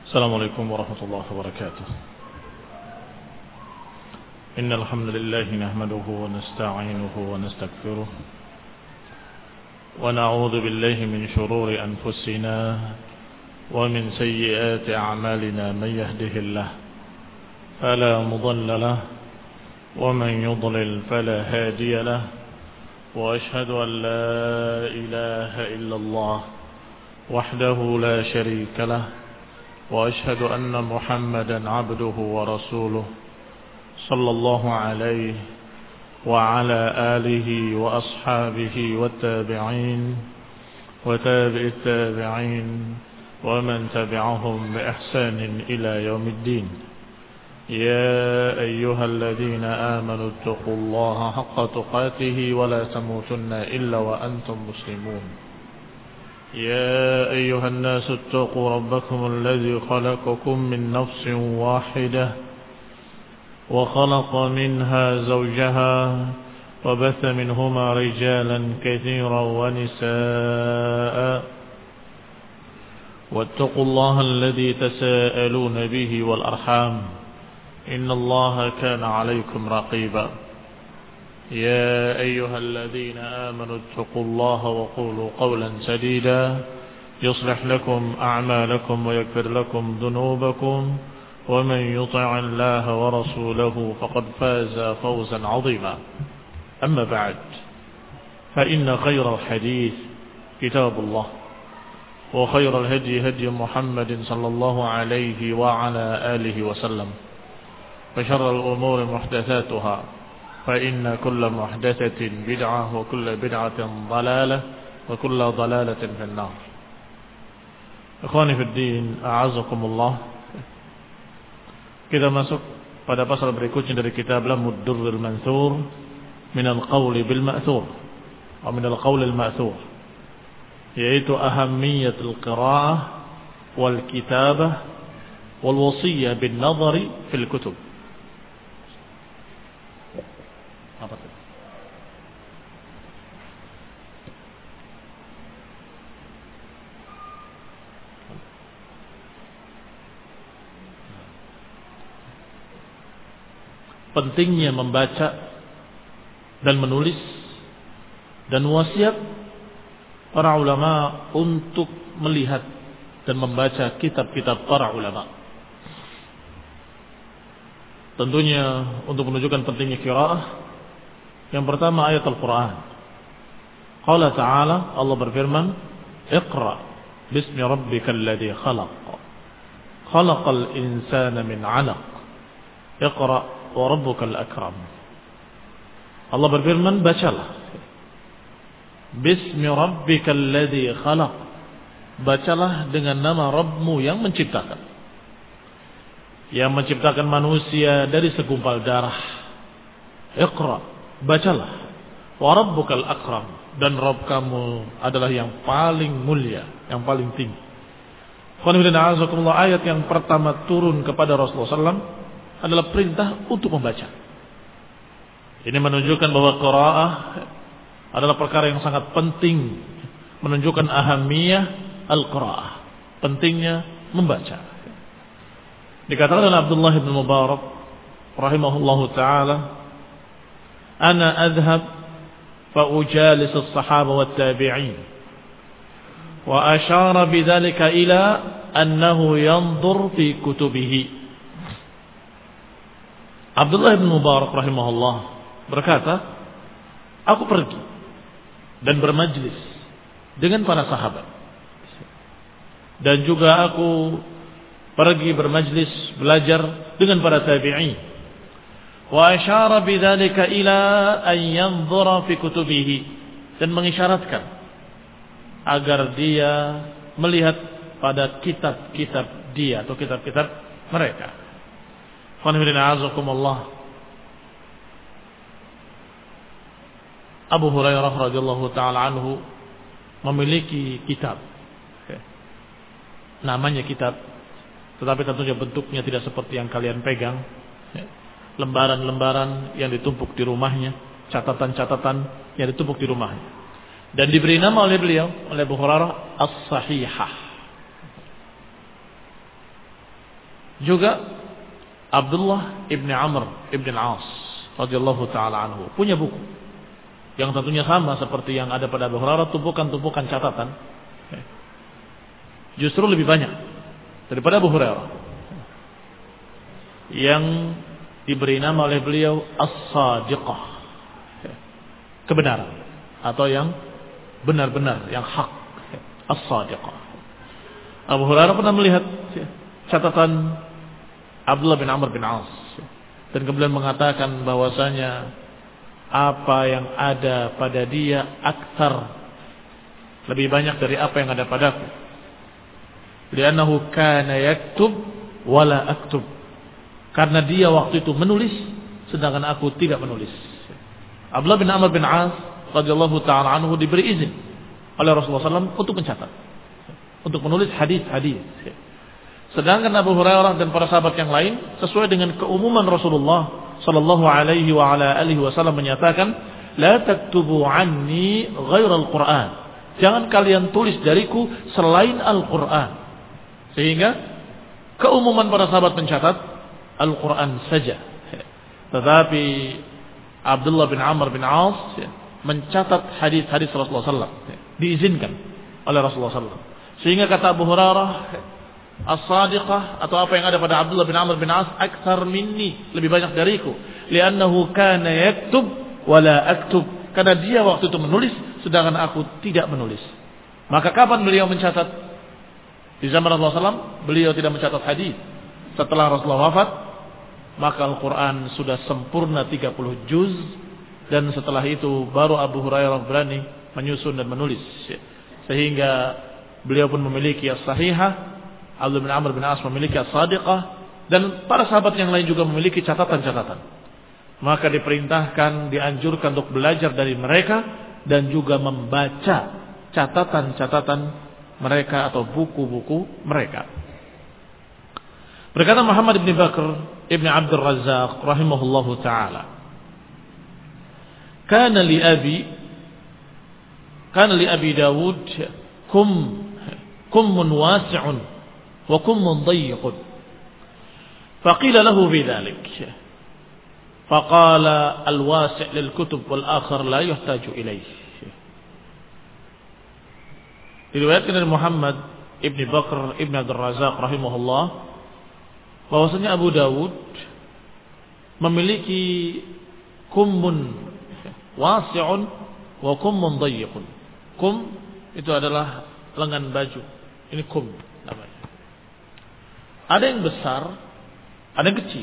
السلام عليكم ورحمة الله وبركاته. إن الحمد لله نحمده ونستعينه ونستغفره ونعوذ بالله من شرور أنفسنا ومن سيئات أعمالنا. من يهده الله فلا مضل له ومن يضلل فلا هادي له، وأشهد أن لا إله إلا الله وحده لا شريك له، وأشهد أن محمدا عبده ورسوله صلى الله عليه وعلى آله وأصحابه والتابعين وتابع التابعين ومن تبعهم بإحسان إلى يوم الدين. يا أيها الذين آمنوا اتقوا الله حق تقاته ولا تموتن إلا وأنتم مسلمون. يا أيها الناس اتقوا ربكم الذي خلقكم من نفس واحدة وخلق منها زوجها وبث منهما رجالا كثيرا ونساء، واتقوا الله الذي تساءلون به والأرحام إن الله كان عليكم رقيبا. يا أيها الذين آمنوا اتقوا الله وقولوا قولا سديدا يصلح لكم أعمالكم ويغفر لكم ذنوبكم، ومن يطع الله ورسوله فقد فاز فوزا عظيما. أما بعد، فإن خير الحديث كتاب الله، وخير الهدي هدي محمد صلى الله عليه وعلى آله وسلم، وشر الأمور محدثاتها، فإن كل محدثة بدعة وكل بدعة ضلالة وكل ضلالة في النار. Ikhwani fi din, a'azakumullah. Kita masuk pada pasal berikutnya dari kitab Lamud Durrul Mansur min al-qawl bil ma'thur atau min al-qawl al-ma'thur, yaitu ahammiyatul qira'ah wal kitabah wal wasiyyah bin nadhari fil kutub. Apa itu? Pentingnya membaca dan menulis dan wasiat para ulama untuk melihat dan membaca kitab-kitab para ulama. Tentunya untuk menunjukkan pentingnya qiraah, yang pertama ayat Al-Quran. Qala ta'ala, Allah berfirman, Iqra bismi rabbikal ladzi khalaq, khalaqal insana min 'alaq, Iqra wa rabbukal akram. Allah berfirman, bacalah bismi rabbikal ladzi khalaq, bacalah dengan nama Rabbmu yang menciptakan, yang menciptakan manusia dari segumpal darah. Iqra, bacalah. Wa rabbukal akram, dan Rabb kamu adalah yang paling mulia, yang paling tinggi. Ayat yang pertama turun kepada Rasulullah SAW adalah perintah untuk membaca. Ini menunjukkan bahwa qiraah adalah perkara yang sangat penting, menunjukkan ahamiyah al-qiraah, pentingnya membaca. Dikatakan oleh Abdullah bin Mubarak rahimahullahu ta'ala, ana adhab fa ujalis as-sahaba wat tabi'in, wa ashara bidzalika ila annahu yanzur fi kutubihi. Abdullah bin Mubarak rahimahullah berkata, aku pergi dan bermajlis dengan para sahabat, dan juga aku pergi bermajlis belajar dengan para tabi'in. Wa asyara bidzalika ila an yanzura fi kutubihi, dan mengisyaratkan agar dia melihat pada kitab-kitab dia atau kitab-kitab mereka. Abu Hurairah radhiyallahu taala anhu memiliki kitab, namanya kitab, tetapi tentunya bentuknya tidak seperti yang kalian pegang, lembaran-lembaran yang ditumpuk di rumahnya, catatan-catatan yang ditumpuk di rumahnya, dan diberi nama oleh beliau, oleh Abu Hurairah, As-Sahihah. Juga Abdullah ibn Amr ibn al-As radhiyallahu taala anhu punya buku yang tentunya sama seperti yang ada pada Abu Hurairah, tumpukan-tumpukan catatan. Justru lebih banyak daripada Abu Hurairah, yang diberi nama oleh beliau As-Sadiqah, kebenaran, atau yang benar-benar, yang hak. As-Sadiqah. Abu Hurairah pernah melihat catatan Abdullah bin Amr bin As dan kemudian mengatakan bahwasanya apa yang ada pada dia aktsar, lebih banyak dari apa yang ada padaku. Li'annahu kana yaktub wala aktub. Karena dia waktu itu menulis sedangkan aku tidak menulis. Abdullah bin Amr bin As radhiyallahu taala anhu diberi izin oleh Rasulullah SAW untuk mencatat, untuk menulis hadis-hadis. Sedangkan Abu Hurairah dan para sahabat yang lain sesuai dengan keumuman Rasulullah sallallahu alaihi wa ala alihi wasallam menyatakan, la taktubu anni ghairal Qur'an. Jangan kalian tulis dariku selain Al-Qur'an. Sehingga keumuman para sahabat mencatat Al-Qur'an saja. Tetapi Abdullah bin Amr bin As mencatat hadis-hadis Rasulullah sallallahu alaihi wasallam, diizinkan oleh Rasulullah sallallahu alaihi wasallam. Sehingga kata Abu Hurairah, As-Sadiqah atau apa yang ada pada Abdullah bin Amr bin As aktsar minni, lebih banyak dariku, li'annahu kana yaktub wala aktub, karena dia waktu itu menulis sedangkan aku tidak menulis. Maka kapan beliau mencatat? Di zaman Rasulullah SAW beliau tidak mencatat hadis. Setelah Rasulullah wafat, maka Al-Quran sudah sempurna 30 juz, dan setelah itu baru Abu Hurairah berani menyusun dan menulis, sehingga beliau pun memiliki as-sahihah, Abdullah bin Amr bin As memiliki as-Sadiqah, dan para sahabat yang lain juga memiliki catatan-catatan. Maka diperintahkan, dianjurkan untuk belajar dari mereka dan juga membaca catatan-catatan mereka atau buku-buku mereka. Berkata Muhammad bin Bakr ibn Abdul Razzaq rahimahullahu ta'ala, Kana li Abi Dawud kummun wasi'un وكم ضيق فقيل له بذلك فقال الواسع للكتب والآخر لا يحتاج إليه. Diriwayatkan dari Muhammad ibn Bakr ibn Abdul Razzaq rahimahullah bahwasanya Abu Dawud memiliki kummun wasi'un wa kummun dayyiqun. Kum itu adalah lengan baju, ini kum namanya. Ada yang besar, ada yang kecil.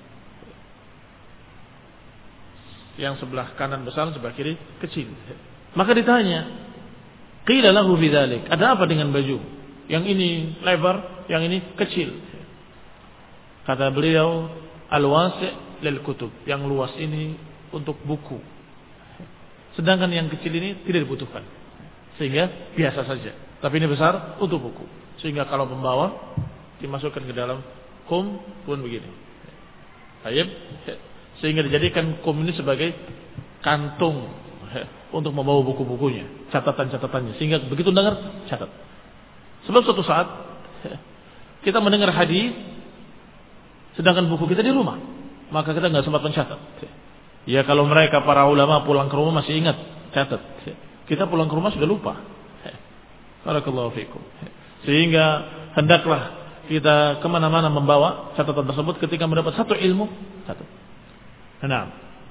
Yang sebelah kanan besar, sebelah kiri kecil. Maka ditanya, qila lahu bidzalik, ada apa dengan baju? Yang ini lebar, yang ini kecil. Kata beliau, al-wasi' lil kutub, yang luas ini untuk buku. Sedangkan yang kecil ini tidak dibutuhkan. Sehingga biasa saja. Tapi ini besar untuk buku. Sehingga kalau membawa dimasukkan ke dalam kum pun begini. Baik, sehingga dijadikan kum ini sebagai kantung untuk membawa buku-bukunya, catatan-catatannya, sehingga begitu dengar catat. Sebab suatu saat kita mendengar hadis sedangkan buku kita di rumah, maka kita nggak sempat mencatat. Ya kalau mereka para ulama pulang ke rumah masih ingat catat, kita pulang ke rumah sudah lupa. Barakallahu fikum. Sehingga hendaklah kita kemana-mana membawa catatan tersebut ketika mendapat satu ilmu, catat. Nah,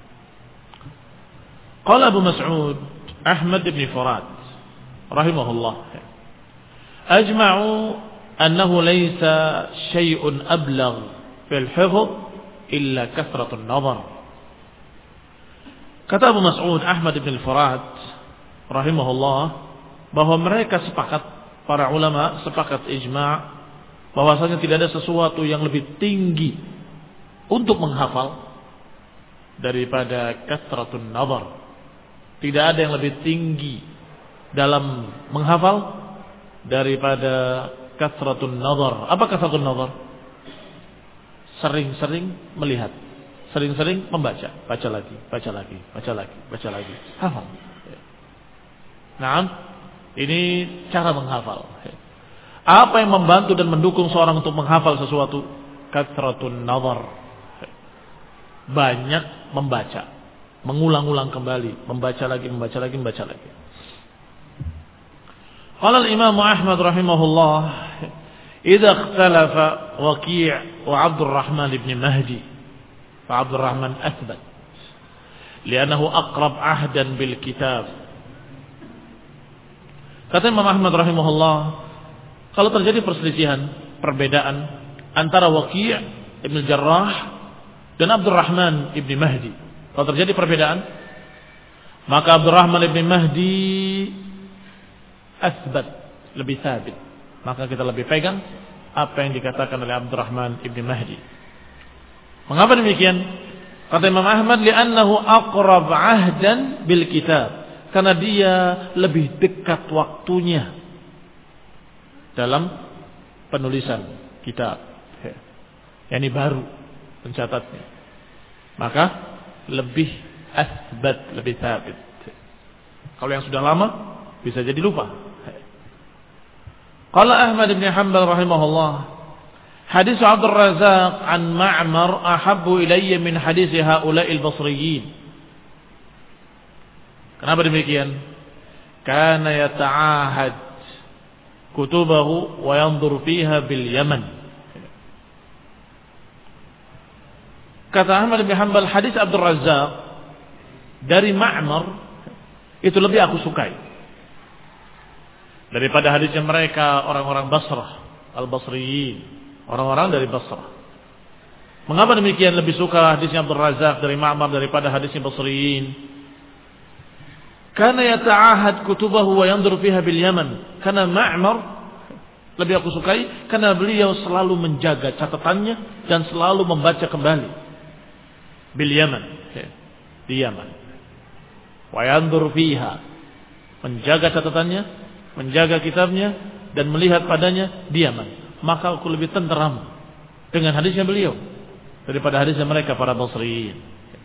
qala Abu Mas'ud Ahmad bin Furat rahimahullah, ajma'u annahu laysa syai'un ablagh fil hifdh illa kathratun nazar. Kata Abu Mas'ud Ahmad bin Furat rahimahullah bahwa mereka sepakat, para ulama sepakat ijma' bahwasanya tidak ada sesuatu yang lebih tinggi untuk menghafal daripada kathratun nazar. Tidak ada yang lebih tinggi dalam menghafal daripada kathratun nazar. Apa kathratun nazar? Sering-sering melihat, sering-sering membaca, baca lagi, baca lagi, baca lagi, baca lagi, hafal. Nah, ini cara menghafal. Apa yang membantu dan mendukung seorang untuk menghafal sesuatu? kathratun nazar. Banyak membaca, mengulang-ulang kembali, membaca lagi. Qala al-Imam Ahmad rahimahullah, idza ikhtalafa Waqi' wa Abdurrahman ibn Mahdi, fa Abdurrahman athbat, li'annahu aqrab ahdan bil kitab. Kata Imam Ahmad rahimahullah, kalau terjadi perselisihan, perbedaan antara Waqi' ibn Jarrah dan Abdurrahman ibn Mahdi, kalau terjadi perbedaan, maka Abdurrahman ibn Mahdi asbat, lebih sabit. Maka kita lebih pegang apa yang dikatakan oleh Abdurrahman ibn Mahdi. Mengapa demikian? Kata Imam Ahmad, li'annahu aqrab ahdan bil kitab, karena dia lebih dekat waktunya dalam penulisan kitab. Yani baru pencatatnya, maka lebih asbat, lebih sabit. Kalau yang sudah lama bisa jadi lupa. Qala Ahmad bin Hanbal rahimahullah, hadis Abdul Razak an Ma'mar ahabbu ilayya min hadis haula'il basriyin. Kenapa demikian? Kana yata'ahad kutubahu wa yanzur fiha bil Yaman. Kata Ahmad bin Hanbal, hadis Abdul Razak dari Ma'mar itu lebih aku sukai daripada hadisnya mereka orang-orang Basrah, al-Basriyin, orang-orang dari Basrah. Mengapa demikian lebih suka hadisnya Abdul Razak dari Ma'mar daripada hadisnya Basriyin? Karena yata'ahad kutubahu wa yanzur fiha bil Yaman. Karena Ma'mar lebih aku sukai karena beliau selalu menjaga catatannya dan selalu membaca kembali bil Yaman, di Yaman. Wa yanzur fiha, menjaga catatannya, menjaga kitabnya dan melihat padanya di Yaman. Maka aku lebih tenteram dengan hadisnya beliau daripada hadisnya mereka para Basriyin.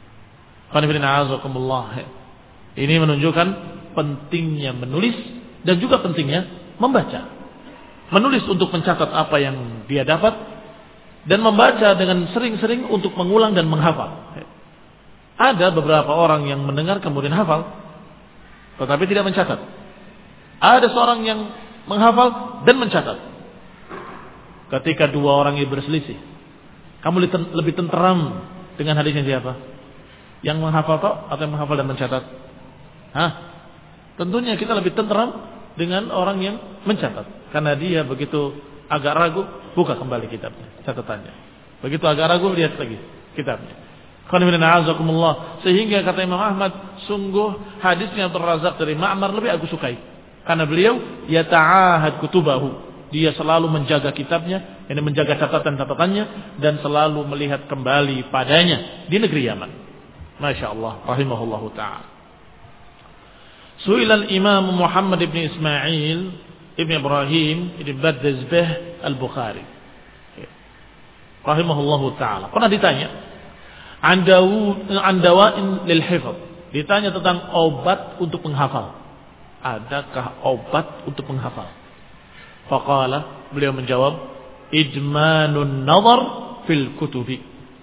Ini menunjukkan pentingnya menulis dan juga pentingnya membaca. Menulis untuk mencatat apa yang dia dapat, dan membaca dengan sering-sering untuk mengulang dan menghafal. Ada beberapa orang yang mendengar kemudian hafal, tetapi tidak mencatat. Ada seorang yang menghafal dan mencatat. Ketika dua orang ini berselisih, kamu lebih tenteram dengan hadisnya siapa? Yang menghafal atau yang menghafal dan mencatat? Tentunya kita lebih tenteram dengan orang yang mencatat, karena dia begitu agak ragu, buka kembali kitabnya, catatannya. Begitu agak ragu, lihat lagi kitabnya. Sehingga kata Imam Ahmad, sungguh hadisnya Abdul Razak dari Ma'mar lebih aku sukai, karena beliau yata'ahad kutubahu, dia selalu menjaga kitabnya, ini menjaga catatan-catatannya, dan selalu melihat kembali padanya di negeri Yaman. Masya Allah, rahimahullahu ta'ala. Su'ilal Imam Muhammad ibn Ismail Ibn Ibrahim Ibn Badzbah Al-Bukhari rahimahullahu ta'ala pernah ditanya an dawa'in lil hifz, ditanya tentang obat untuk menghafal. Adakah obat untuk menghafal? Faqala, beliau menjawab, idmanun nazar fil kutubi,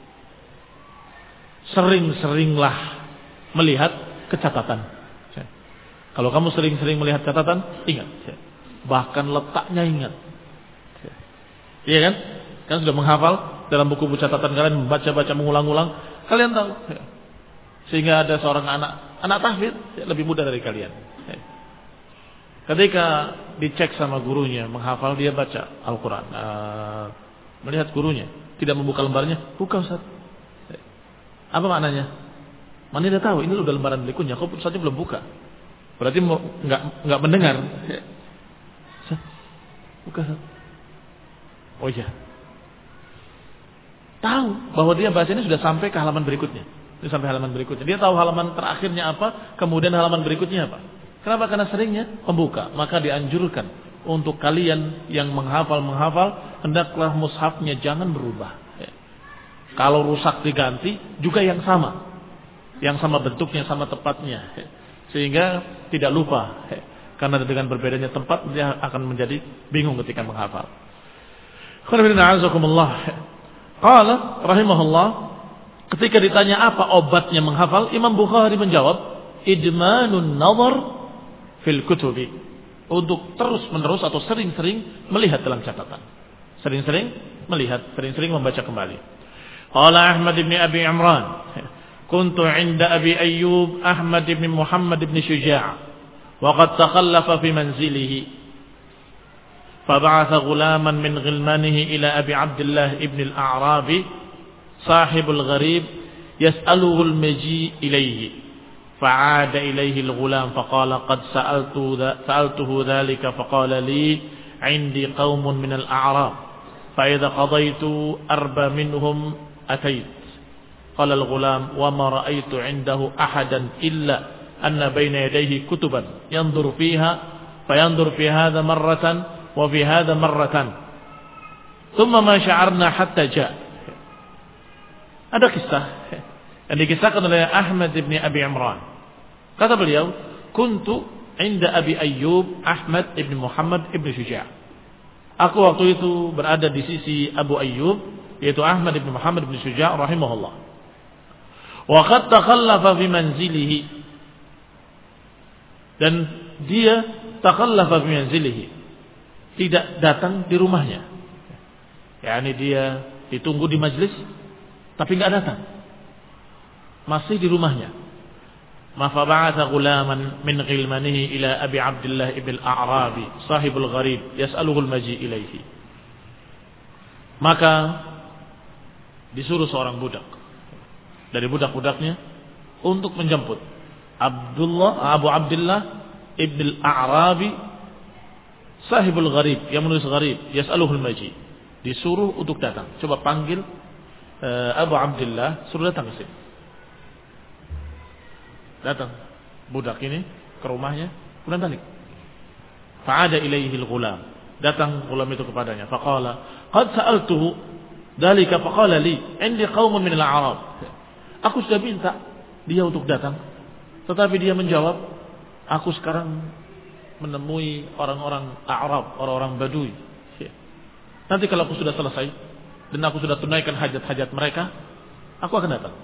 sering-seringlah melihat kecatatan. Kalau kamu sering-sering melihat catatan, ingat, bahkan letaknya ingat. Iya kan? Kan sudah menghafal dalam buku-buku catatan kalian, membaca-baca, mengulang-ulang, kalian tahu. Sehingga ada seorang anak tahfidz lebih mudah dari kalian. Ketika dicek sama gurunya, menghafal, dia baca Al-Quran, melihat gurunya, tidak membuka lembarnya, buka Ustaz. Apa maknanya? Mana dia tahu, ini udah lembaran berikutnya, kok saja belum buka. Berarti nggak mendengar. Buka. Oh iya. Tahu bahwa dia bacanya sudah sampai ke halaman berikutnya. Dia sampai halaman berikutnya. Dia tahu halaman terakhirnya apa, kemudian halaman berikutnya apa. Kenapa? Karena seringnya membuka. Maka dianjurkan untuk kalian yang menghafal, hendaklah mushafnya jangan berubah. Kalau rusak diganti juga yang sama. Yang sama bentuknya, sama tepatnya. Sehingga tidak lupa. Karena dengan berbedanya tempat, dia akan menjadi bingung ketika menghafal. Qala rahimahullah, ketika ditanya apa obatnya menghafal, Imam Bukhari menjawab, idmanun nazar fil kutubi, untuk terus-menerus atau sering-sering melihat dalam catatan. Sering-sering melihat, sering-sering membaca kembali. Qala Ahmad bin Abi Imran, kuntu 'inda Abi Ayyub Ahmad bin Muhammad bin Syuja', wa qad takhallafa fi manzilihi. فبعث غلاما من غلمانه إلى أبي عبد الله ابن الأعرابي صاحب الغريب يسأله المجيء إليه، فعاد إليه الغلام فقال قد سألته ذلك فقال لي عندي قوم من الأعراب فإذا قضيت أربى منهم أتيت. قال الغلام وما رأيت عنده أحدا إلا أن بين يديه كتبا ينظر فيها فينظر في هذا مرة وفي هذا مرة ثم ما شعرنا حتى جاء. Ada kisah yang dikisahkan oleh Ahmad bin Abi Imran. Kata beliau, kuntu 'inda Abi Ayyub Ahmad bin Muhammad bin Syuja'. Aku waktu itu berada di sisi Abu Ayyub, yaitu Ahmad bin Muhammad bin Syuja' rahimahullah. Wa qad takhallafa fi manzilihi, dan dia takhallafa fi manzilihi, tidak datang di rumahnya. yakni dia ditunggu di majlis tapi enggak datang, masih di rumahnya. Fa ba'atha ghulaman min ghilmanihi ila Abi Abdullah ibn al-A'rabi sahibul gharib yas'aluhu al-maji ilaihi. Maka disuruh seorang budak dari budak-budaknya untuk menjemput Abu Abdullah ibn al-A'rabi sahibul gharib, yang menulis gharib, yas'aluhul maji, disuruh untuk datang. Coba panggil Abu Abdullah, suruh datang ke sini. Datang budak ini ke rumahnya, kemudian balik. Fa'ada ilaihil ghulam, datang ghulam itu kepadanya. Faqala qad sa'altuhu dzalika faqala li indi qaumun min al-a'rab. Aku sudah minta dia untuk datang, tetapi dia menjawab, aku sekarang menemui orang-orang Arab, orang-orang Badui. Nanti kalau aku sudah selesai dan aku sudah tunaikan hajat-hajat mereka, aku akan datang.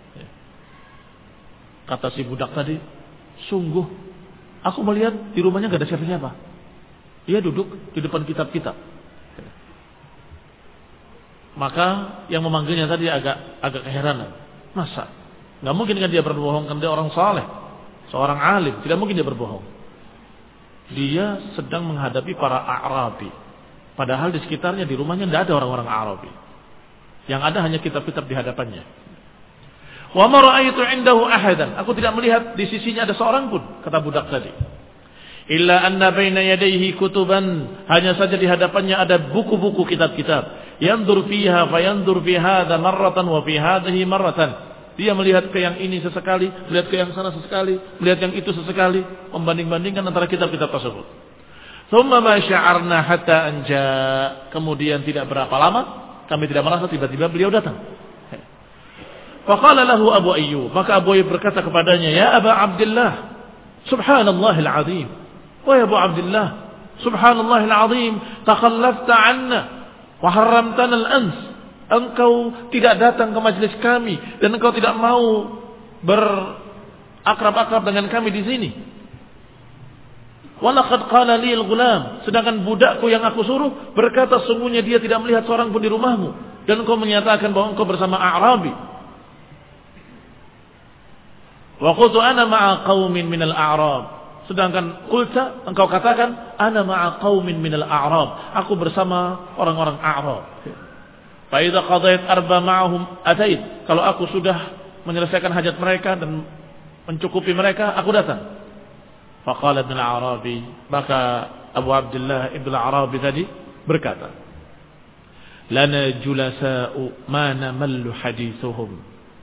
Kata si budak tadi, sungguh aku melihat di rumahnya gak ada siapa-siapa. Dia duduk di depan kitab-kitab. Maka yang memanggilnya tadi agak keheranan. Masa? Gak mungkin kan dia berbohong, kan dia orang saleh, seorang alim, tidak mungkin dia berbohong. Dia sedang menghadapi para Arabi, padahal di sekitarnya, di rumahnya tidak ada orang-orang Arabi. Yang ada hanya kitab-kitab di hadapannya. Wa ma ra'aitu 'indahu ahadan, aku tidak melihat di sisinya ada seorang pun, kata budak tadi. Illa anna baina yadayhi kutuban, hanya saja di hadapannya ada buku-buku kitab-kitab. Yanzur fiha fa yanzur fi hadha marratan wa fi hadhihi marratan. Dia melihat ke yang ini sesekali, melihat ke yang sana sesekali, melihat yang itu sesekali, membanding-bandingkan antara kitab-kitab tersebut. Thumma ma sya'arna hatta anja, kemudian tidak berapa lama kami tidak merasa, tiba-tiba beliau datang. Faqala lahu Abu Ayyub, maka Abu Ayyub berkata kepadanya, ya Aba Abdullah, subhanallahil azim. Wahai Abu Abdullah, subhanallahil azim, takhallafta 'anna wa harramtana al-ans. Engkau tidak datang ke majelis kami dan engkau tidak mau berakrab-akrab dengan kami di sini. Walaqad qala li al-ghulam, sedangkan budakku yang aku suruh berkata sungguhnya dia tidak melihat seorang pun di rumahmu, dan engkau menyatakan bahwa engkau bersama A'rabi. Wa qultu ana ma'a qaumin minal a'rab, sedangkan qulta, engkau katakan ana ma'a qaumin minal a'rab, aku bersama orang-orang A'rab. Fa idza qadait arba ma'ahum atait, kalau aku sudah menyelesaikan hajat mereka dan mencukupi mereka, aku datang. Faqala ibn al-Arabi, maka Abu Abdullah ibn al-Arabi tadi berkata, lana julasa'u ma namallu hadithuhum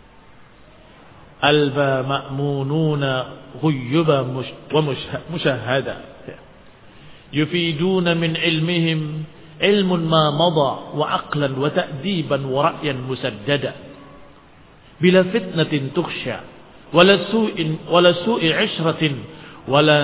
alba ma'mununa ghuyyuba wa mushahada yufiduna min ilmihim ilmun ma mada wa aqlan wa ta'diban wa ra'yan musaddada bila fitnatin tukhsha wala su'i 'ishratin wala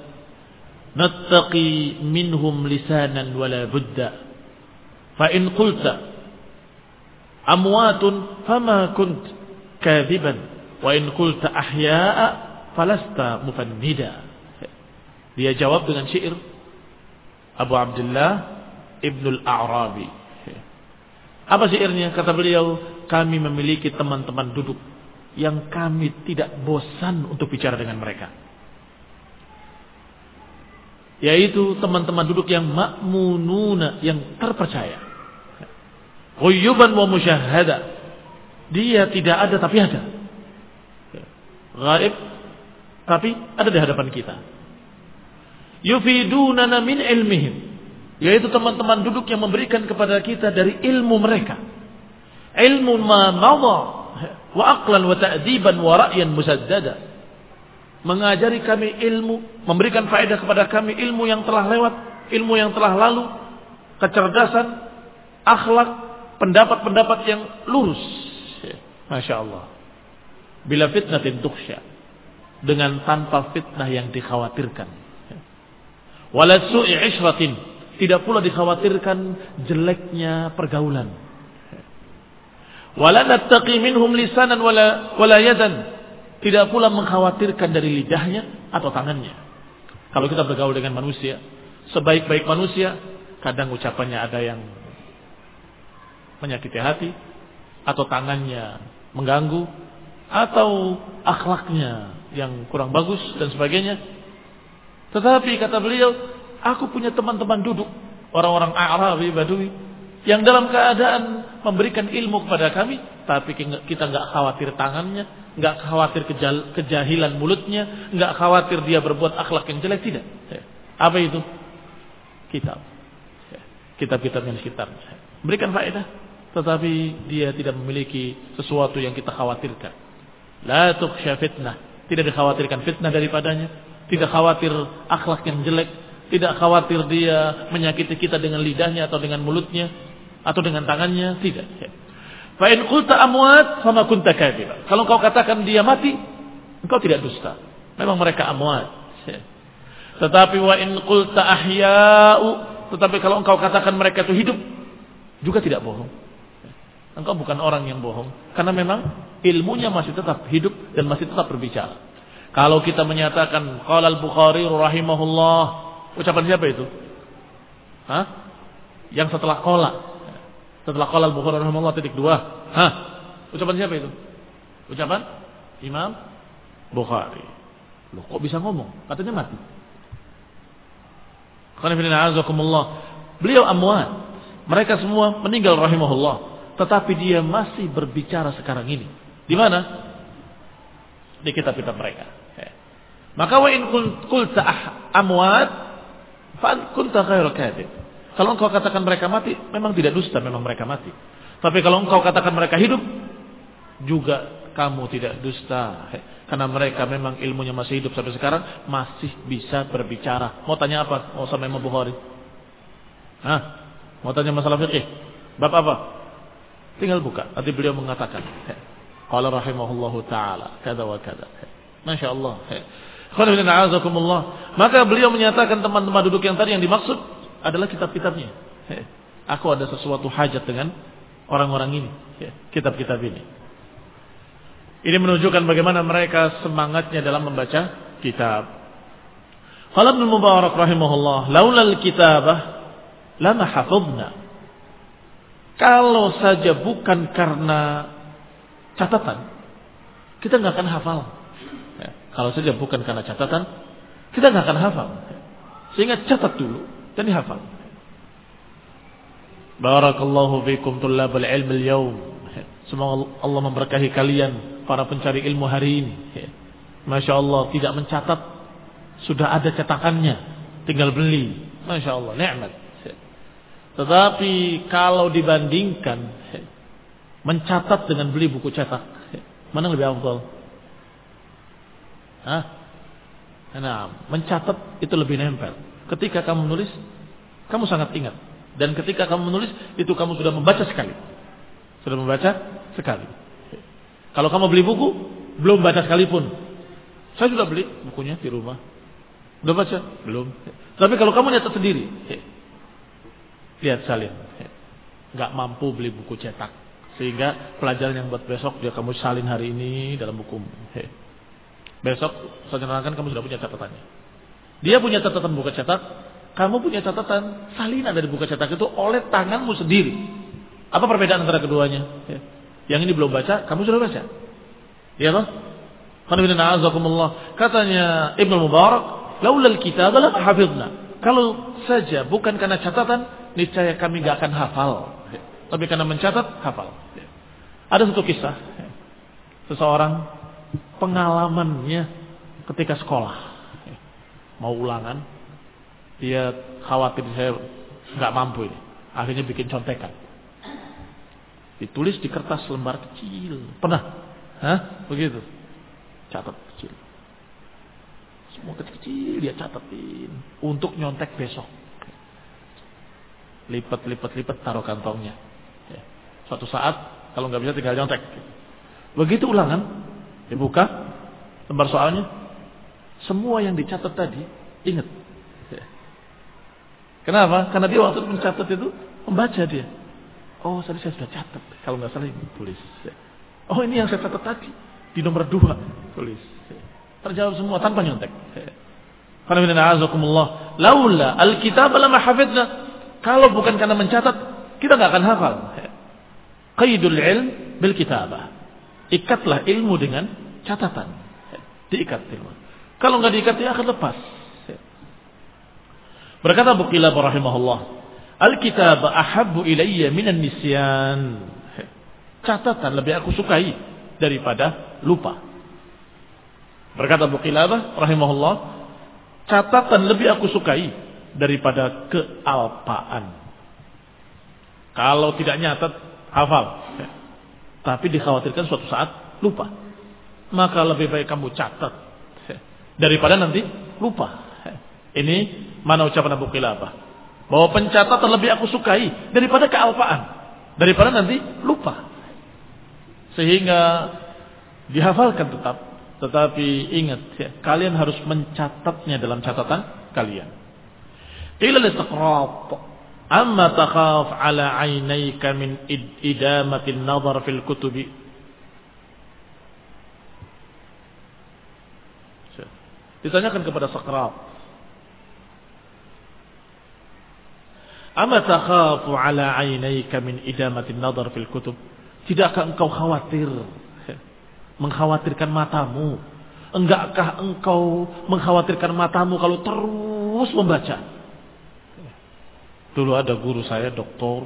nattaqi minhum lisanan wala budda fa in qulta amwatun fama kunt kadhiban wa in qulta ahya'a falasta mufannida. Dia jawab dengan syair Abu Abdullah Ibnul A'rabi. Apa syairnya? Kata beliau, kami memiliki teman-teman duduk yang kami tidak bosan untuk bicara dengan mereka. Yaitu teman-teman duduk yang ma'mununa, yang terpercaya. Ghuyuban wa musyahada. Dia tidak ada tapi ada. Ghaib tapi ada di hadapan kita. Yufidunana min ilmihim. Yaitu teman-teman duduk yang memberikan kepada kita dari ilmu mereka. Ilmu ma madha wa aqlan wa ta'diban wa ra'yan musaddada. Mengajari kami ilmu, memberikan faedah kepada kami ilmu yang telah lewat, ilmu yang telah lalu, kecerdasan, akhlak, pendapat-pendapat yang lurus. Masya Allah. Bila fitnatin tukhsya, dengan tanpa fitnah yang dikhawatirkan. Wala su'i ishratin, tidak pula dikhawatirkan jeleknya pergaulan. Wala nattaqi minhum lisanan wala yadan, tidak pula mengkhawatirkan dari lidahnya atau tangannya. Kalau kita bergaul dengan manusia, sebaik-baik manusia, kadang ucapannya ada yang menyakiti hati, atau tangannya mengganggu, atau akhlaknya yang kurang bagus dan sebagainya. Tetapi kata beliau, aku punya teman-teman duduk, orang-orang Arabi, Badui, yang dalam keadaan memberikan ilmu kepada kami, tapi kita nggak khawatir tangannya, nggak khawatir kejahilan mulutnya, nggak khawatir dia berbuat akhlak yang jelek, tidak. Apa itu? Kitab-kitab yang sekitarnya. Berikan faedah, tetapi dia tidak memiliki sesuatu yang kita khawatirkan. La tukhsha fitnah, tidak dikhawatirkan fitnah daripadanya, tidak khawatir akhlak yang jelek, tidak khawatir dia menyakiti kita dengan lidahnya atau dengan mulutnya atau dengan tangannya, tidak. Fa in qulta amwat fama kunta kadhiba. Kalau kau katakan dia mati, engkau tidak dusta. Memang mereka amwat. Tetapi wa in qulta ahya'u, tetapi kalau engkau katakan mereka itu hidup, juga tidak bohong. Engkau bukan orang yang bohong, karena memang ilmunya masih tetap hidup dan masih tetap berbicara. Kalau kita menyatakan qala al-Bukhari rahimahullah, ucapan siapa itu? Hah? Yang setelah qala. Setelah qala al-Bukhari rahimahullah titik 2. Hah? Ucapan siapa itu? Ucapan Imam Bukhari. Loh, kok bisa ngomong? Katanya mati. Beliau amwat. Mereka semua meninggal rahimahullah. Tetapi dia masih berbicara sekarang ini. Di mana? Di kitab-kitab mereka. Maka wa in qulta amwat fa kunta ghairu kadhib. Kalau engkau katakan mereka mati, memang tidak dusta, memang mereka mati. Tapi kalau engkau katakan mereka hidup, juga kamu tidak dusta. Karena mereka memang ilmunya masih hidup sampai sekarang, masih bisa berbicara. Mau tanya apa? Mau sama Imam Bukhari? Hah? Mau tanya masalah fikih? Bab apa? Tinggal buka. Nanti beliau mengatakan, qala rahimahullahu ta'ala kada wa kada. Masya Allah. Maka beliau menyatakan teman-teman duduk yang tadi yang dimaksud adalah kitab-kitabnya. Aku ada sesuatu hajat dengan orang-orang ini, kitab-kitab ini. Ini menunjukkan bagaimana mereka semangatnya dalam membaca kitab. Qala Ibnu Mubarak rahimahullah, laulal kitabah lama hafidna. Kalau saja bukan karena catatan, kita nggak akan hafal. Kalau saja bukan karena catatan, kita nggak akan hafal. Sehingga catat dulu dan dihafal. Barakallahu fikum tullabul ilm al-yawm. Semoga Allah memberkahi kalian para pencari ilmu hari ini. Masya Allah, tidak mencatat, sudah ada cetakannya, tinggal beli. Masya Allah, nikmat. Tetapi kalau dibandingkan mencatat dengan beli buku cetak, mana lebih afdal? Nah, mencatat itu lebih nempel. Ketika kamu menulis, kamu sangat ingat. Dan ketika kamu menulis, itu kamu sudah membaca sekali. Sudah membaca sekali. Kalau kamu beli buku, belum baca sekalipun. Saya sudah beli bukunya di rumah. Sudah baca? Belum. Tapi kalau kamu nyatat sendiri, lihat salin. Gak mampu beli buku cetak. Sehingga pelajaran yang buat besok dia kamu salin hari ini dalam buku. Besok saya nerangkan kamu sudah punya catatannya. Dia punya catatan buku cetak, kamu punya catatan salinan dari buku cetak itu oleh tanganmu sendiri. Apa perbedaan antara keduanya? Yang ini belum baca, kamu sudah baca. Ya toh? Katanya Ibnu Mubarak, laulal kitab la hafizna. Kalau saja bukan karena catatan, niscaya kami enggak akan hafal. Tapi karena mencatat, hafal. Ada satu kisah. Seseorang pengalamannya ketika sekolah. Mau ulangan, dia khawatir saya enggak mampu ini. Akhirnya bikin contekan. Ditulis di kertas lembar kecil. Pernah? Begitu. Catat kecil. Semua kecil dia catatin untuk nyontek besok. Lipat taruh kantongnya. Suatu saat kalau nggak bisa tinggal nyontek. Begitu ulangan dibuka lembar soalnya, semua yang dicatat tadi ingat. Kenapa? Karena dia waktu mencatat itu membaca dia. Oh, tadi saya sudah catat. Kalau nggak salah ini tulis. Oh, ini yang saya catat tadi di nomor 2 tulis. Terjawab semua tanpa nyontek. Laula alkitab lama hafidna. Kalau bukan karena mencatat, kita nggak akan hafal. Qaidul ilm bil kitabah. Ikatlah ilmu dengan catatan. Diikat ilmu. Kalau nggak diikat dia akan lepas. Berkata Abu Qilabah rahimahullah, Alkitab ahabbu ilayya minan nisyan. Catatan lebih aku sukai daripada lupa. Berkata Abu Qilabah rahimahullah, catatan lebih aku sukai daripada kealpaan. Kalau tidak nyatat, hafal. Tapi dikhawatirkan suatu saat lupa. Maka lebih baik kamu catat daripada nanti lupa. Ini mana ucapan Abu Qilabah. Bahwa pencatatan lebih aku sukai daripada kealpaan. Daripada nanti lupa. Sehingga dihafalkan tetap. Tetapi ingat, kalian harus mencatatnya dalam catatan kalian. Qila listiqrat, amma takhaf ala aynayka min idamatin nazar fil kutubi. Ditanyakan kepada Saqrat, amma takhafu ala aynayka min idamatin nazar fil kutub? Tidakkah engkau khawatir, mengkhawatirkan matamu? Enggakah engkau mengkhawatirkan matamu kalau terus membaca? Dulu ada guru saya, doktor,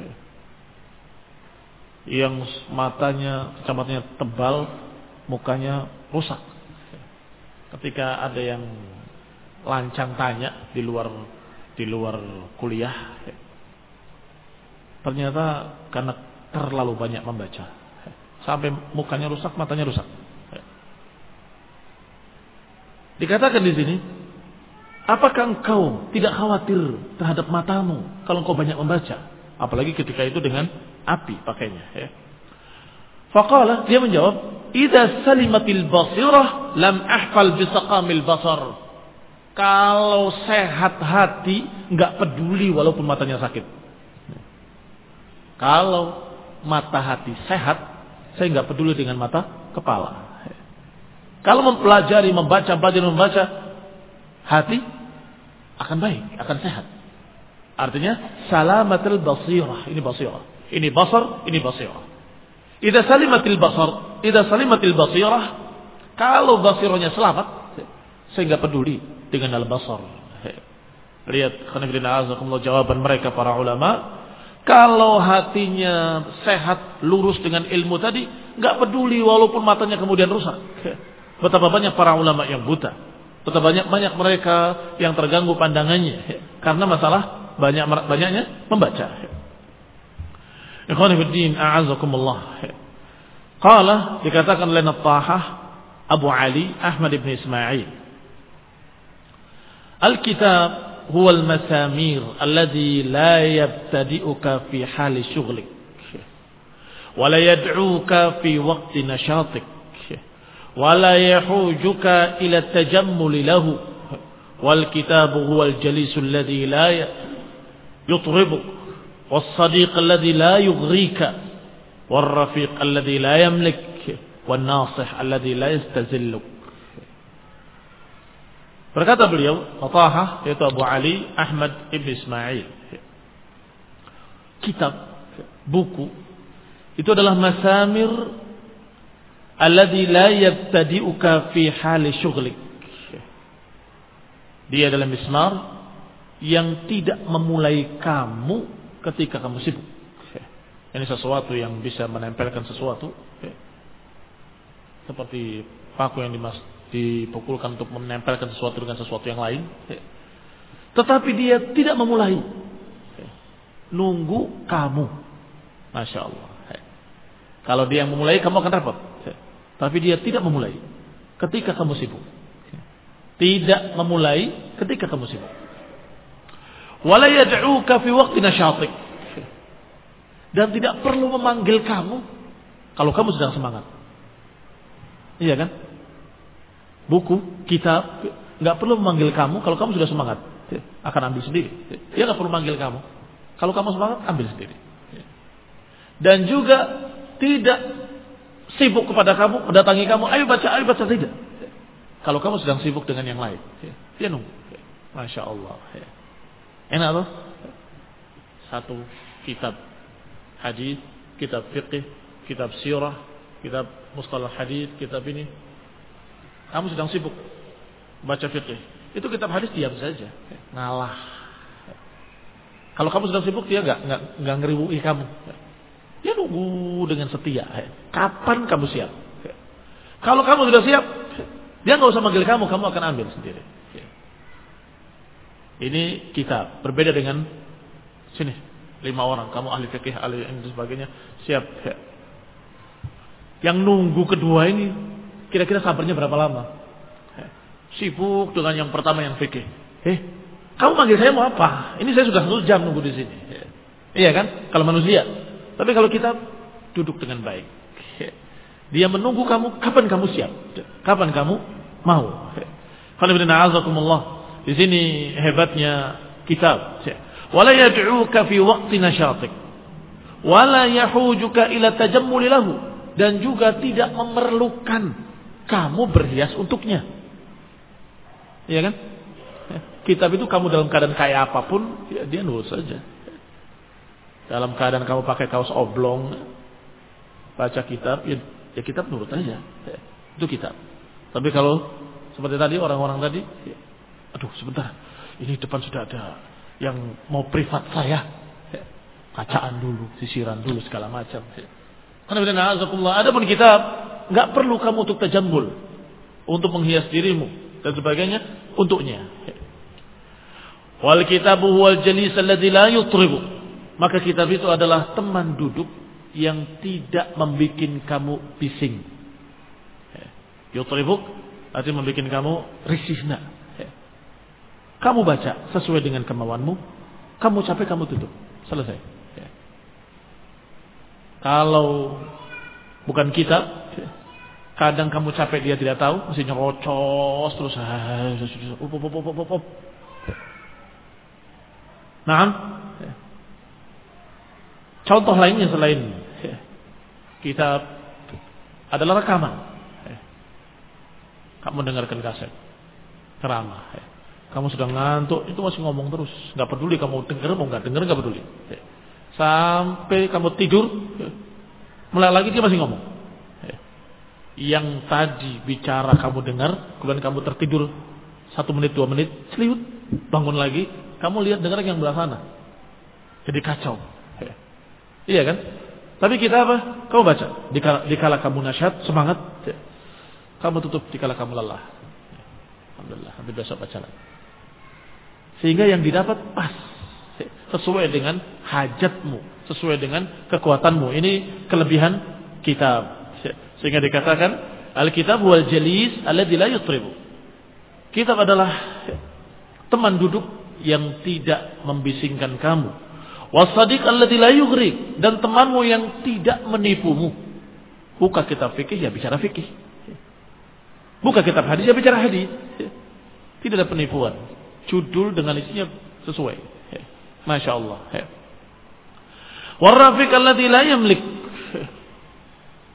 yang matanya, kacamatanya tebal, mukanya rusak. Ketika ada yang lancang tanya di luar kuliah, ternyata karena terlalu banyak membaca, sampai mukanya rusak, matanya rusak. Dikatakan di sini, apakah engkau tidak khawatir terhadap matamu kalau engkau banyak membaca? Apalagi ketika itu dengan api pakainya. Faqala, dia menjawab, idza salimatil basirah lam ahfal bisaqamil basar. Kalau sehat hati, enggak peduli walaupun matanya sakit. Kalau mata hati sehat, saya enggak peduli dengan mata kepala. Kalau mempelajari, membaca, hati akan baik, akan sehat. Artinya salamatul basirah, ini basirah. Ini basar, ini basirah. Idza salimatil basirah, kalau basirahnya selamat, saya enggak peduli dengan al-basar. Lihat khonibina azakumullah jawaban mereka para ulama. Kalau hatinya sehat, lurus dengan ilmu tadi, enggak peduli walaupun matanya kemudian rusak. Betapa banyak para ulama yang buta. Betapa banyak mereka yang terganggu pandangannya karena masalah banyaknya membaca. Ikhwani fiddin, a'azakumullah. Qala, dikatakan oleh Nattahah Abu Ali Ahmad ibn Ismail, Al-kitab huwa al-masamir alladhi la yabtadi'uka fi hali syughlik wa la yad'uka fi waqti nashatik wa la yahujuka ila tajammul lahu wal kitab huwa al-jalis alladhi la yutribuk was sadiq alladhi la yughrika War-rafiq alladhi la yamlik, wan-nasih alladhi la yastazilluk. Berkata beliau, Qatahah, yaitu Abu Ali Ahmad ibn Ismail. Kitab, buku, itu adalah masamir alladhi la yabtadi'uka fi hali syughlik. Dia adalah mismar yang tidak memulai kamu ketika kamu sibuk. Ini sesuatu yang bisa menempelkan sesuatu, seperti paku yang dipukulkan untuk menempelkan sesuatu dengan sesuatu yang lain. Tetapi dia tidak memulai. Nunggu kamu. Masya Allah. Kalau dia yang memulai, kamu akan repot. Tapi dia tidak memulai ketika kamu sibuk. Tidak memulai ketika kamu sibuk. Wala yad'uka fi waqti nasyatik. Dan tidak perlu memanggil kamu kalau kamu sedang semangat. Iya kan? Buku, kitab, nggak perlu memanggil kamu kalau kamu sudah semangat. Akan ambil sendiri. Dia nggak perlu manggil kamu. Kalau kamu semangat, ambil sendiri. Dan juga tidak sibuk kepada kamu, mendatangi kamu, ayo baca, tidak. Kalau kamu sedang sibuk dengan yang lain, dia nunggu. Masya Allah. Enak loh. Satu kitab hadis, kitab fiqh, kitab sirah, kitab mustalah hadis, kitab ini. Kamu sedang sibuk baca fiqh. Itu kitab hadis diam saja, ngalah. Kalau kamu sedang sibuk, dia nggak ngeriwui kamu. Dia nunggu dengan setia. Kapan kamu siap? Kalau kamu sudah siap, dia nggak usah manggil kamu akan ambil sendiri. Ini kitab, berbeda dengan sini 5 orang, kamu ahli fikih, ahli ini dan sebagainya, siap. Yang nunggu kedua ini, kira-kira sabarnya berapa lama? Sibuk dengan yang pertama yang fikih. Kamu manggil saya mau apa? Ini saya sudah 1 jam nunggu di sini. Iya kan? Kalau manusia. Tapi kalau kitab, duduk dengan baik. Dia menunggu kamu, kapan kamu siap? Kapan kamu mau? Di sini hebatnya kitab. Wala yad'uka fi waqti nasyatik. Wala yahujuka ila tajammuli lahu. Dan juga tidak memerlukan kamu berhias untuknya. Iya kan? Kitab itu kamu dalam keadaan kayak apapun, ya dia nurut saja. Dalam keadaan kamu pakai kaos oblong, baca kitab, ya kitab nurut aja. Itu kitab. Tapi kalau seperti tadi orang-orang tadi, aduh sebentar, ini depan sudah ada yang mau privat saya, bacaan dulu, sisiran dulu segala macam. Ada pun kitab, nggak perlu kamu untuk tajammul, untuk menghias dirimu dan sebagainya untuknya. Wal kitabu wal jalis alladzi la yutribu. Maka kitab itu adalah teman duduk yang tidak membuat kamu bising. Yutribuk artinya membuat kamu risihna. Kamu baca sesuai dengan kemauanmu, kamu capek kamu tutup. Selesai. Kalau bukan kitab, kadang kamu capek dia tidak tahu, masih nyerocos terus. Nah, contoh lainnya selain kitab adalah rekaman. Kamu dengarkan kaset, ceramah. Kamu sudah ngantuk, itu masih ngomong terus. Nggak peduli kamu dengar mau nggak dengar, nggak peduli. Sampai kamu tidur, mulai lagi dia masih ngomong. Yang tadi bicara kamu dengar, kemudian kamu tertidur 1 menit 2 menit, seliut, bangun lagi, kamu lihat dengar yang belah sana, jadi kacau. Iya kan? Tapi kita apa? Kamu baca. Dikala kamu nasyat, semangat, kamu tutup dikala kamu lelah. Alhamdulillah, nanti besok baca lagi. Sehingga yang didapat pas, sesuai dengan hajatmu, sesuai dengan kekuatanmu. Ini kelebihan kitab. Sehingga dikatakan al-kitab wal jalis alladzi la yutribu. Kitab adalah teman duduk yang tidak membisingkan kamu. Wasadiq alladzi la yughri, dan temanmu yang tidak menipumu. Buka kitab fikih ya bicara fikih. Buka kitab hadis ya bicara hadis. Tidak ada penipuan. Judul dengan isinya sesuai. Masya Allah. Warrafiq alladzi la yamlik,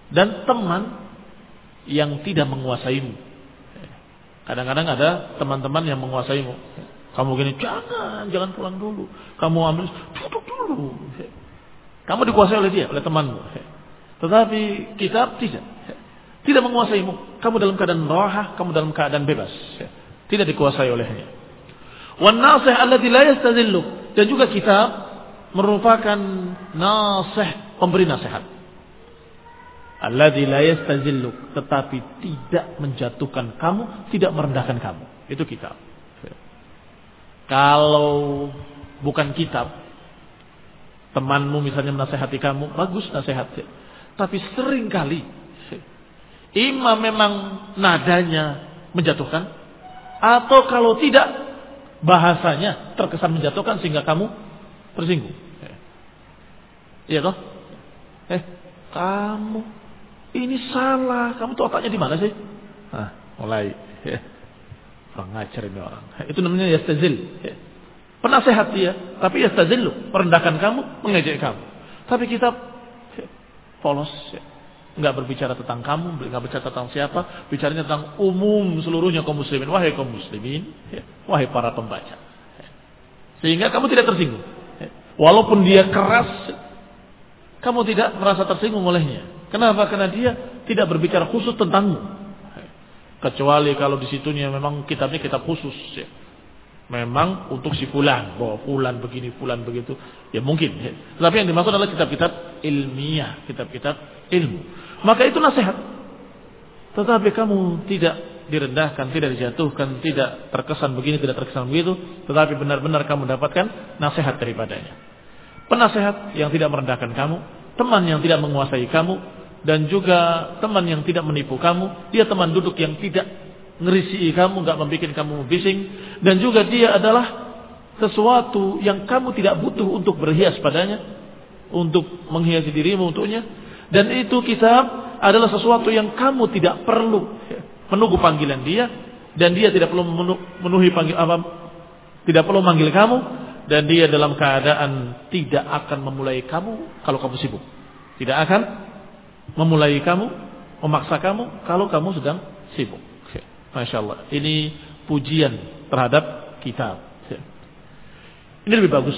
dan teman yang tidak menguasaimu. Kadang-kadang ada teman-teman yang menguasaimu. Kamu gini, jangan pulang dulu. Kamu ambil, duduk dulu. Kamu dikuasai oleh dia, oleh temanmu. Tetapi kitab tidak menguasaimu. Kamu dalam keadaan rahah, kamu dalam keadaan bebas. Tidak dikuasai olehnya. Wan nasih alladzi la yastazilluk. Dan juga kitab merupakan nasih, pemberi nasihat. Alladzi la yastazilluk, tetapi tidak menjatuhkan kamu, tidak merendahkan kamu. Itu kitab. Kalau bukan kitab, temanmu misalnya menasihati kamu, bagus nasihatnya. Tapi seringkali imam memang nadanya menjatuhkan, atau kalau tidak bahasanya terkesan menjatuhkan sehingga kamu tersinggung. Iya toh? Kamu ini salah, kamu tuh otaknya di mana sih? Mulai kurang ngajar ini orang. Itu namanya yastazil. Penasehat dia, tapi yastazillu, merendahkan kamu, mengejek kamu. Tapi kitab polos, enggak berbicara tentang kamu, enggak berbicara tentang siapa, bicaranya tentang umum seluruhnya kaum muslimin. Wahai kaum muslimin, wahai para pembaca. Sehingga kamu tidak tersinggung. Walaupun dia keras, kamu tidak merasa tersinggung olehnya. Kenapa? Karena dia tidak berbicara khusus tentangmu. Kecuali kalau di situnya memang kitabnya kitab khusus. Memang untuk si fulan, bahwa fulan begini, fulan begitu. Ya mungkin. Tapi yang dimaksud adalah kitab-kitab ilmiah, kitab-kitab ilmu. Maka itu nasihat. Tetapi kamu tidak direndahkan, tidak dijatuhkan, tidak terkesan begini, tidak terkesan begitu. Tetapi benar-benar kamu dapatkan nasihat daripadanya. Penasehat yang tidak merendahkan kamu, teman yang tidak menguasai kamu, dan juga teman yang tidak menipu kamu. Dia teman duduk yang tidak ngerisi kamu, enggak membuat kamu bising. Dan juga dia adalah sesuatu yang kamu tidak butuh untuk berhias padanya, untuk menghiasi dirimu untuknya. Dan itu kitab adalah sesuatu yang kamu tidak perlu menunggu panggilan dia, dan dia tidak perlu memenuhi tidak perlu manggil kamu, dan dia dalam keadaan tidak akan memulai kamu kalau kamu sibuk. Tidak akan memulai kamu, memaksa kamu kalau kamu sedang sibuk. Masya Allah. Ini pujian terhadap kitab. Ini lebih bagus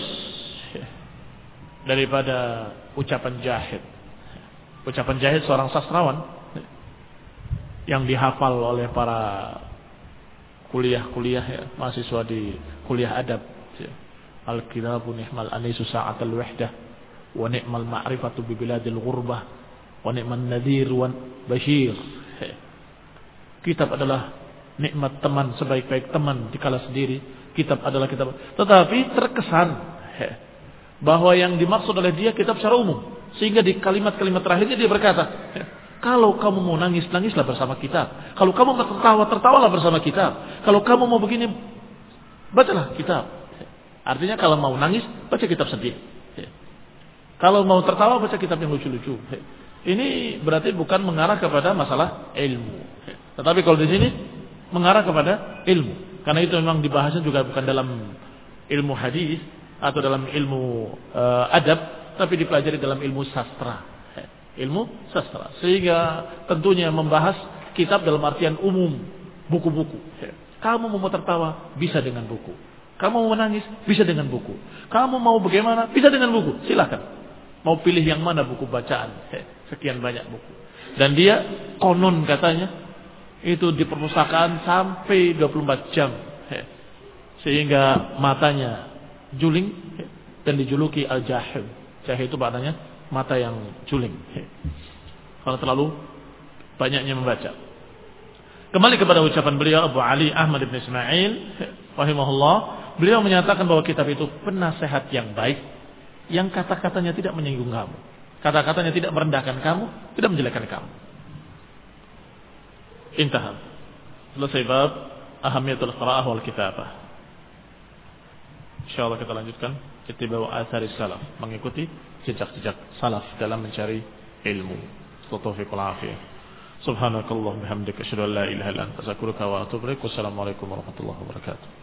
daripada ucapan Jahid. Ucapan Jahid seorang sastrawan yang dihafal oleh para kuliah-kuliah, mahasiswa di kuliah adab. Al-kitabu ni'mal anisu sa'atal wahdah, wa ni'mal ma'rifatu bi biladil ghurbah, wa ni'man nadhir wa bashir. Kitab adalah nikmat teman, sebaik-baik teman dikala sendiri. Kitab adalah kitab. Tetapi terkesan bahwa yang dimaksud oleh dia kitab secara umum. Sehingga di kalimat-kalimat terakhirnya dia berkata, kalau kamu mau nangis, nangislah bersama kitab. Kalau kamu mau tertawa, tertawalah bersama kitab. Kalau kamu mau begini, bacalah kitab. Artinya kalau mau nangis, baca kitab sendiri. Kalau mau tertawa, baca kitab yang lucu-lucu. Ini berarti bukan mengarah kepada masalah ilmu. Tetapi kalau di sini mengarah kepada ilmu. Karena itu memang dibahasnya juga bukan dalam ilmu hadis atau dalam ilmu adab, tapi dipelajari dalam ilmu sastra. Ilmu sastra. Sehingga tentunya membahas kitab dalam artian umum, buku-buku. Kamu mau tertawa, bisa dengan buku. Kamu mau menangis, bisa dengan buku. Kamu mau bagaimana, bisa dengan buku. Silakan. Mau pilih yang mana buku bacaan. Sekian banyak buku. Dan dia konon katanya itu di perpustakaan sampai 24 jam. Sehingga matanya juling dan dijuluki al-jahil. Jahil itu maknanya mata yang juling. Kalau terlalu banyaknya membaca. Kembali kepada ucapan beliau Abu Ali Ahmad bin Ismail rahimahullah, beliau menyatakan bahwa kitab itu penasehat yang baik, yang kata-katanya tidak menyinggung kamu, kata-katanya tidak merendahkan kamu, tidak menjelekkan kamu. Intaham. Selesai bab ahamiyatul qira'ah wal kitabah. Insyaallah kita lanjutkan ittiba'u athari salaf, mengikuti jejak-jejak salaf dalam mencari ilmu. Taufiqul afiyah. Subhanakallahumma bihamdika asyhadu an la ilaha illa anta astaghfiruka wa atubu ilaik. Wassalamualaikum warahmatullahi wabarakatuh.